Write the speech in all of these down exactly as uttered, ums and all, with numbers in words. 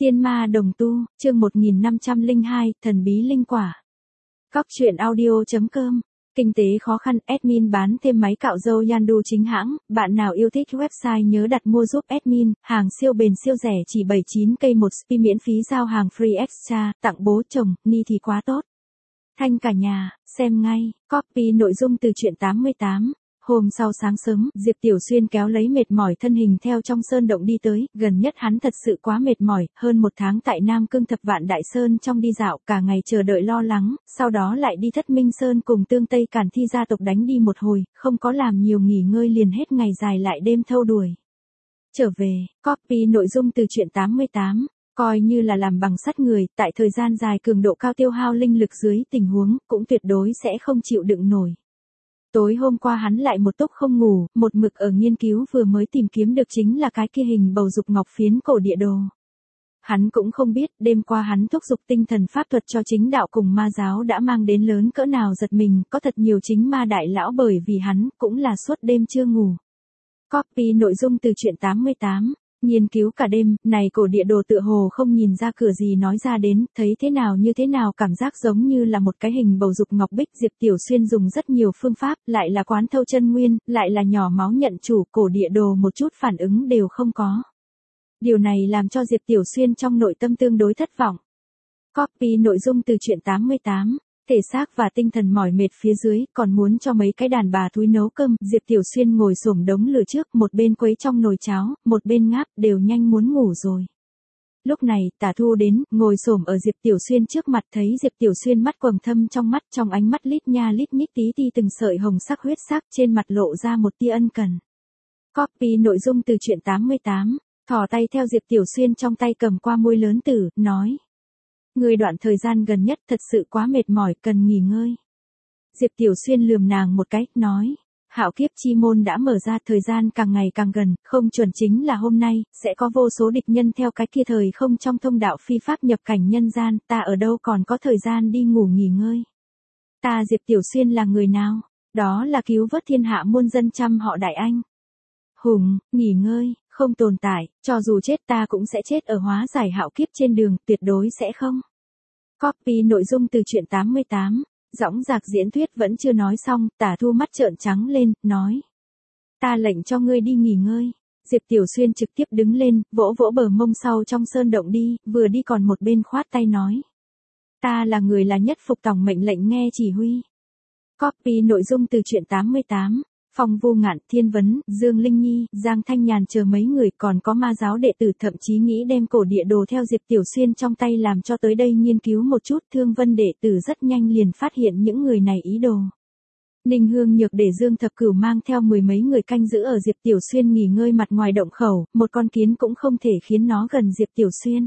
Tiên ma đồng tu, chương một nghìn năm trăm lẻ hai, thần bí linh quả. Cóc truyện audio chấm com. Kinh tế khó khăn, admin bán thêm máy cạo râu Yandu chính hãng, bạn nào yêu thích website nhớ đặt mua giúp admin, hàng siêu bền siêu rẻ chỉ bảy mươi chín k một spi miễn phí giao hàng free extra, tặng bố chồng, ni thì quá tốt. Thanh cả nhà, xem ngay, copy nội dung từ truyện tám mươi tám. Hôm sau sáng sớm, Diệp Tiểu Xuyên kéo lấy mệt mỏi thân hình theo trong sơn động đi tới, gần nhất hắn thật sự quá mệt mỏi, hơn một tháng tại Nam Cương Thập Vạn Đại Sơn trong đi dạo, cả ngày chờ đợi lo lắng, sau đó lại đi Thất Minh Sơn cùng Tương Tây Cản Thi gia tộc đánh đi một hồi, không có làm nhiều nghỉ ngơi liền hết ngày dài lại đêm thâu đuổi. Trở về, copy nội dung từ truyện tám mươi tám. Coi như là làm bằng sắt người, tại thời gian dài cường độ cao tiêu hao linh lực dưới tình huống, cũng tuyệt đối sẽ không chịu đựng nổi. Tối hôm qua hắn lại một túc không ngủ, một mực ở nghiên cứu vừa mới tìm kiếm được chính là cái kia hình bầu dục ngọc phiến cổ địa đồ. Hắn cũng không biết, đêm qua hắn thúc giục tinh thần pháp thuật cho chính đạo cùng ma giáo đã mang đến lớn cỡ nào giật mình, có thật nhiều chính ma đại lão bởi vì hắn, cũng là suốt đêm chưa ngủ. Copy nội dung từ truyện tám mươi tám. Nghiên cứu cả đêm, này cổ địa đồ tựa hồ không nhìn ra cửa gì nói ra đến, thấy thế nào như thế nào cảm giác giống như là một cái hình bầu dục ngọc bích. Diệp Tiểu Xuyên dùng rất nhiều phương pháp, lại là quán thâu chân nguyên, lại là nhỏ máu nhận chủ, cổ địa đồ một chút phản ứng đều không có. Điều này làm cho Diệp Tiểu Xuyên trong nội tâm tương đối thất vọng. Copy nội dung từ truyện tám mươi tám. Thể xác và tinh thần mỏi mệt phía dưới, còn muốn cho mấy cái đàn bà túi nấu cơm, Diệp Tiểu Xuyên ngồi xổm đống lửa trước, một bên quấy trong nồi cháo, một bên ngáp, đều nhanh muốn ngủ rồi. Lúc này, Tả Thu đến, ngồi xổm ở Diệp Tiểu Xuyên trước mặt, thấy Diệp Tiểu Xuyên mắt quầng thâm trong mắt, trong ánh mắt lít nha lít nhít tí ti từng sợi hồng sắc huyết sắc, trên mặt lộ ra một tia ân cần. Copy nội dung từ truyện tám mươi tám, thò tay theo Diệp Tiểu Xuyên trong tay cầm qua môi lớn tử, nói. Người đoạn thời gian gần nhất thật sự quá mệt mỏi, cần nghỉ ngơi. Diệp Tiểu Xuyên lườm nàng một cái, nói, hạo kiếp chi môn đã mở ra, thời gian càng ngày càng gần, không chuẩn chính là hôm nay, sẽ có vô số địch nhân theo cái kia thời không trong thông đạo phi pháp nhập cảnh nhân gian, ta ở đâu còn có thời gian đi ngủ nghỉ ngơi. Ta Diệp Tiểu Xuyên là người nào? Đó là cứu vớt thiên hạ muôn dân trăm họ Đại Anh. Hùng, nghỉ ngơi, không tồn tại, cho dù chết ta cũng sẽ chết ở hóa giải hạo kiếp trên đường, tuyệt đối sẽ không. Copy nội dung từ truyện tám mươi tám, dõng dạc diễn thuyết vẫn chưa nói xong, Tả Thu mắt trợn trắng lên, nói. Ta lệnh cho ngươi đi nghỉ ngơi. Diệp Tiểu Xuyên trực tiếp đứng lên, vỗ vỗ bờ mông sau trong sơn động đi, vừa đi còn một bên khoát tay nói. Ta là người là nhất phục tòng mệnh lệnh nghe chỉ huy. Copy nội dung từ truyện tám mươi tám. Phong Vô Ngạn, Thiên Vấn, Dương Linh Nhi, Giang Thanh Nhàn chờ mấy người còn có ma giáo đệ tử thậm chí nghĩ đem cổ địa đồ theo Diệp Tiểu Xuyên trong tay làm cho tới đây nghiên cứu một chút. Thương Vân đệ tử rất nhanh liền phát hiện những người này ý đồ. Ninh Hương Nhược để Dương Thập Cửu mang theo mười mấy người canh giữ ở Diệp Tiểu Xuyên nghỉ ngơi mặt ngoài động khẩu, một con kiến cũng không thể khiến nó gần Diệp Tiểu Xuyên.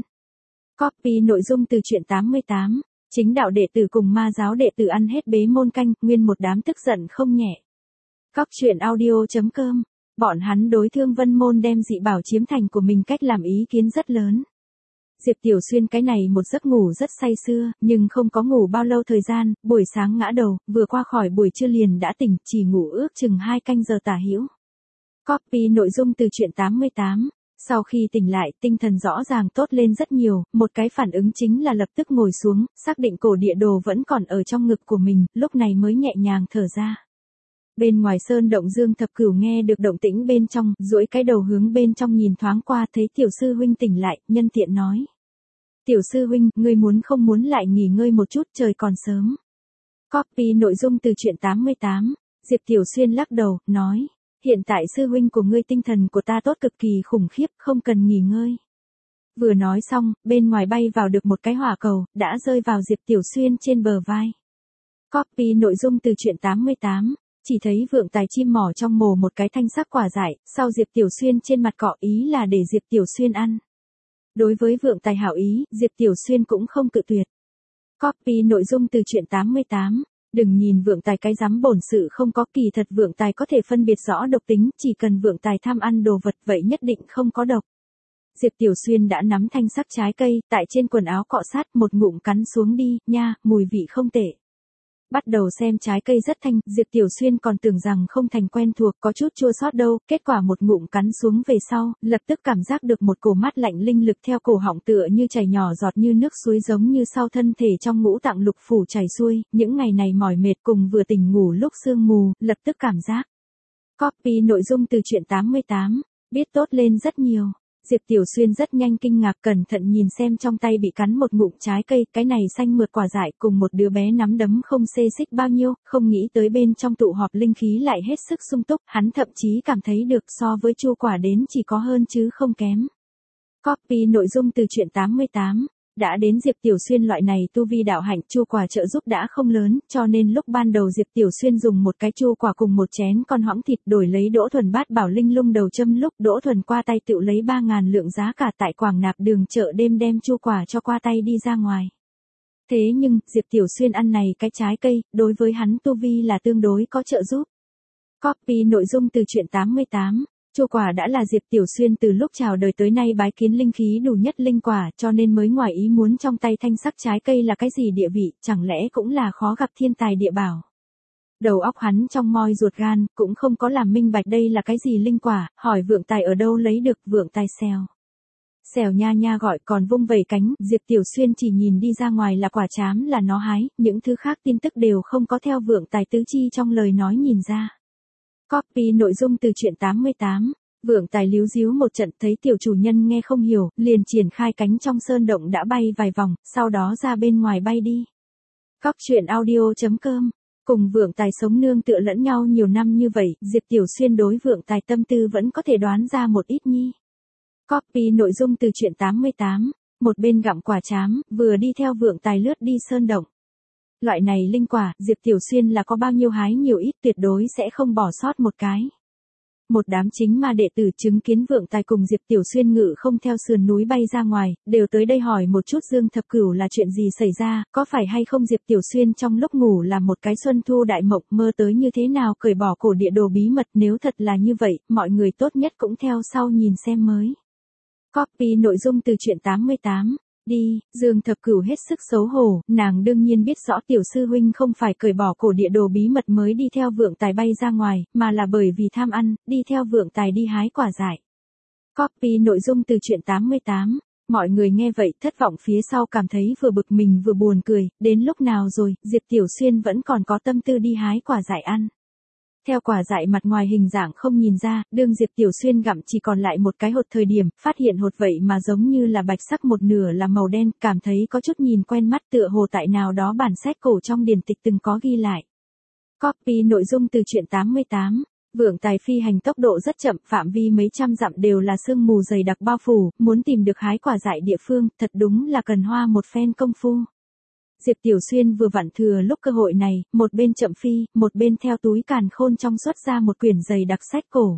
Copy nội dung từ truyện tám mươi tám, chính đạo đệ tử cùng ma giáo đệ tử ăn hết bế môn canh, nguyên một đám tức giận không nhẹ. Cóc truyện audio chấm com, bọn hắn đối Thương Vân môn đem dị bảo chiếm thành của mình cách làm ý kiến rất lớn. Diệp Tiểu Xuyên cái này một giấc ngủ rất say sưa, nhưng không có ngủ bao lâu thời gian, buổi sáng ngã đầu, vừa qua khỏi buổi trưa liền đã tỉnh, chỉ ngủ ước chừng hai canh giờ tả hữu. Copy nội dung từ truyện tám mươi tám, sau khi tỉnh lại, tinh thần rõ ràng tốt lên rất nhiều, một cái phản ứng chính là lập tức ngồi xuống, xác định cổ địa đồ vẫn còn ở trong ngực của mình, lúc này mới nhẹ nhàng thở ra. Bên ngoài sơn động Dương Thập Cửu nghe được động tĩnh bên trong, duỗi cái đầu hướng bên trong nhìn thoáng qua thấy Tiểu Sư Huynh tỉnh lại, nhân tiện nói. Tiểu Sư Huynh, ngươi muốn không muốn lại nghỉ ngơi một chút, trời còn sớm. Copy nội dung từ truyện tám mươi tám, Diệp Tiểu Xuyên lắc đầu, nói. Hiện tại Sư Huynh của ngươi tinh thần của ta tốt cực kỳ khủng khiếp, không cần nghỉ ngơi. Vừa nói xong, bên ngoài bay vào được một cái hỏa cầu, đã rơi vào Diệp Tiểu Xuyên trên bờ vai. Copy nội dung từ truyện tám mươi tám. Chỉ thấy vượng tài chim mỏ trong mồ một cái thanh sắc quả dại, sau Diệp Tiểu Xuyên trên mặt cọ ý là để Diệp Tiểu Xuyên ăn. Đối với vượng tài hảo ý, Diệp Tiểu Xuyên cũng không cự tuyệt. Copy nội dung từ truyện tám mươi tám, đừng nhìn vượng tài cái dám bổn sự không có, kỳ thật vượng tài có thể phân biệt rõ độc tính, chỉ cần vượng tài tham ăn đồ vật vậy nhất định không có độc. Diệp Tiểu Xuyên đã nắm thanh sắc trái cây, tại trên quần áo cọ sát một ngụm cắn xuống đi, nha, mùi vị không tệ. Bắt đầu xem trái cây rất thanh, Diệp Tiểu Xuyên còn tưởng rằng không thành quen thuộc, có chút chua xót đâu, kết quả một ngụm cắn xuống về sau, lập tức cảm giác được một cổ mát lạnh linh lực theo cổ họng tựa như chảy nhỏ giọt như nước suối giống như sau thân thể trong ngũ tạng lục phủ chảy xuôi, những ngày này mỏi mệt cùng vừa tỉnh ngủ lúc sương mù, lập tức cảm giác. Copy nội dung từ truyện tám mươi tám, biết tốt lên rất nhiều. Diệp Tiểu Xuyên rất nhanh kinh ngạc cẩn thận nhìn xem trong tay bị cắn một ngụm trái cây, cái này xanh mượt quả dại cùng một đứa bé nắm đấm không xê xích bao nhiêu, không nghĩ tới bên trong tụ họp linh khí lại hết sức sung túc, hắn thậm chí cảm thấy được so với chu quả đến chỉ có hơn chứ không kém. Copy nội dung từ truyện tám mươi tám. Đã đến Diệp Tiểu Xuyên loại này tu vi đạo hạnh, chu quả trợ giúp đã không lớn, cho nên lúc ban đầu Diệp Tiểu Xuyên dùng một cái chu quả cùng một chén con hõng thịt đổi lấy Đỗ Thuần bát bảo linh lung đầu châm, lúc Đỗ Thuần qua tay tự lấy ba ngàn lượng giá cả tại Quảng Nạp đường chợ đêm đem chu quả cho qua tay đi ra ngoài. Thế nhưng, Diệp Tiểu Xuyên ăn này cái trái cây, đối với hắn tu vi là tương đối có trợ giúp. Copy nội dung từ truyện tám mươi tám. Chu quả đã là Diệp Tiểu Xuyên từ lúc chào đời tới nay bái kiến linh khí đủ nhất linh quả, cho nên mới ngoài ý muốn trong tay thanh sắc trái cây là cái gì địa vị, chẳng lẽ cũng là khó gặp thiên tài địa bảo. Đầu óc hắn trong moi ruột gan, cũng không có làm minh bạch đây là cái gì linh quả, hỏi vượng tài ở đâu lấy được, vượng tài xèo. Xèo nha nha gọi còn vung vẩy cánh, Diệp Tiểu Xuyên chỉ nhìn đi ra ngoài là quả trám là nó hái, những thứ khác tin tức đều không có theo vượng tài tứ chi trong lời nói nhìn ra. Copy nội dung từ truyện tám mươi tám. Vượng tài líu díu một trận thấy tiểu chủ nhân nghe không hiểu, liền triển khai cánh trong sơn động đã bay vài vòng, sau đó ra bên ngoài bay đi. Cóc truyện audio chấm com. Cùng vượng tài sống nương tựa lẫn nhau nhiều năm như vậy, Diệp Tiểu Xuyên đối vượng tài tâm tư vẫn có thể đoán ra một ít nhi. Copy nội dung từ truyện tám mươi tám. Một bên gặm quả trám, vừa đi theo vượng tài lướt đi sơn động. Loại này linh quả, Diệp Tiểu Xuyên là có bao nhiêu hái nhiều ít tuyệt đối sẽ không bỏ sót một cái. Một đám chính ma đệ tử chứng kiến vượng tài cùng Diệp Tiểu Xuyên ngự không theo sườn núi bay ra ngoài, đều tới đây hỏi một chút Dương Thập Cửu là chuyện gì xảy ra, có phải hay không Diệp Tiểu Xuyên trong lúc ngủ là một cái xuân thu đại mộng mơ tới như thế nào cởi bỏ cổ địa đồ bí mật, nếu thật là như vậy, mọi người tốt nhất cũng theo sau nhìn xem mới. Copy nội dung từ truyện tám mươi tám. Đi, Dương Thập Cửu hết sức xấu hổ, nàng đương nhiên biết rõ tiểu sư huynh không phải cởi bỏ cổ địa đồ bí mật mới đi theo vượng tài bay ra ngoài, mà là bởi vì tham ăn, đi theo vượng tài đi hái quả dại. Copy nội dung từ truyện tám mươi tám. Mọi người nghe vậy thất vọng phía sau cảm thấy vừa bực mình vừa buồn cười, đến lúc nào rồi, Diệp Tiểu Xuyên vẫn còn có tâm tư đi hái quả dại ăn. Theo quả dại mặt ngoài hình dạng không nhìn ra, đương Diệp Tiểu Xuyên gặm chỉ còn lại một cái hột thời điểm, phát hiện hột vậy mà giống như là bạch sắc một nửa là màu đen, cảm thấy có chút nhìn quen mắt tựa hồ tại nào đó bản sách cổ trong điển tịch từng có ghi lại. Copy nội dung từ truyện tám mươi tám. Vượng tài phi hành tốc độ rất chậm, phạm vi mấy trăm dặm đều là sương mù dày đặc bao phủ, muốn tìm được hái quả dại địa phương, thật đúng là cần hoa một phen công phu. Diệp Tiểu Xuyên vừa vặn thừa lúc cơ hội này, một bên chậm phi, một bên theo túi càn khôn trong xuất ra một quyển dày đặc sách cổ.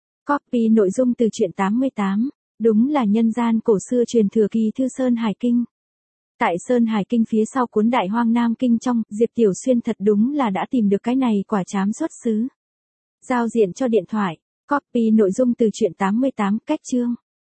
Copy nội dung từ truyện tám mươi tám. Đúng là nhân gian cổ xưa truyền thừa kỳ thư Sơn Hải Kinh. Tại Sơn Hải Kinh phía sau cuốn Đại Hoang Nam Kinh trong, Diệp Tiểu Xuyên thật đúng là đã tìm được cái này quả trám xuất xứ. Giao diện cho điện thoại. Copy nội dung từ truyện tám mươi tám, cách chương.